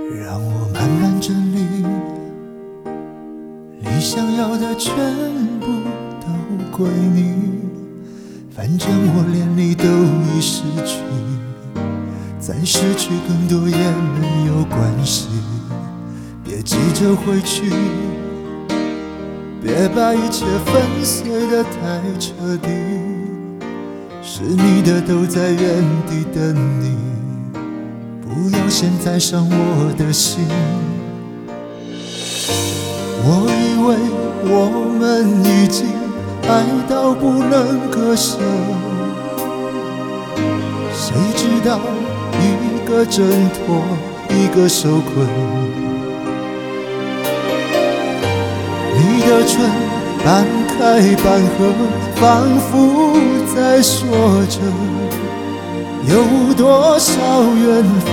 让我慢慢整理，你想要的全部都归你，反正我连你都已失去，再失去更多也没有关系，别急着回去，别把一切粉碎得太彻底，是你的都在原地等你，不要现在伤我的心。我以为我们已经爱到不能割舍，谁知道一个挣脱，一个受困。你的唇半开半合，仿佛在说着有多少缘分，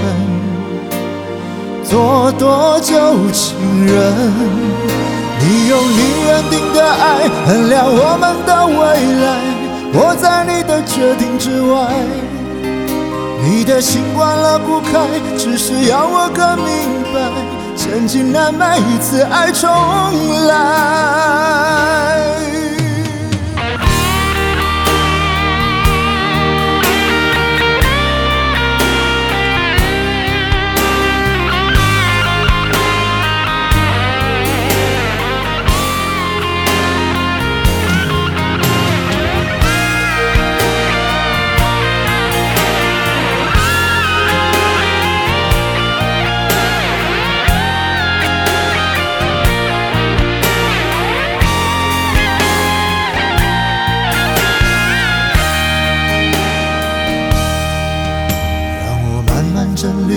做多久情人。你用你认定的爱衡量我们的未来，我在你的决定之外，你的心关了不开，只是要我更明白，千金难买一次爱重来。整理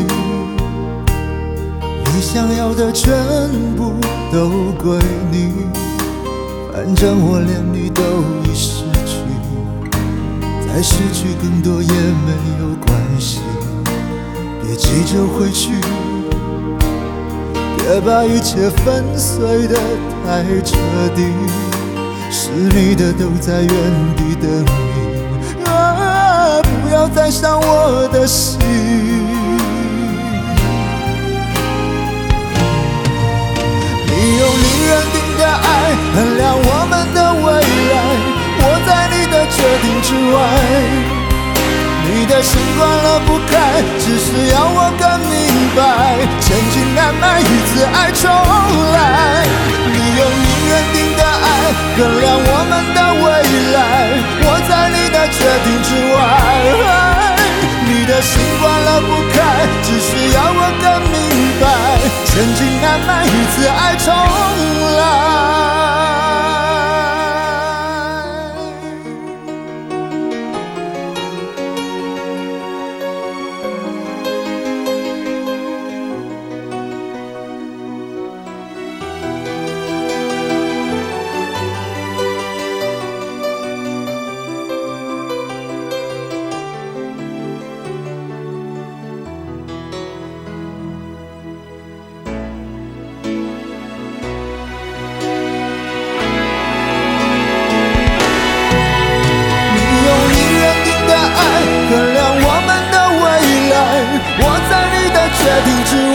你想要的全部都归你，反正我连你都已失去，再失去更多也没有关系，别急着回去，别把一切粉碎得太彻底，是你的都在原地等你，不要再伤我的心。你用你认定的爱衡量我们的未来，我在你的决定之外，你的心关了不开，只是要我更明白，千金难买一次爱重来。你用你认定的爱衡量我们的未来，我在你的决定之外，你的心关了不开，只是要我更明白，千金难买一次爱重来。衡量我们的未来，我在你的决定之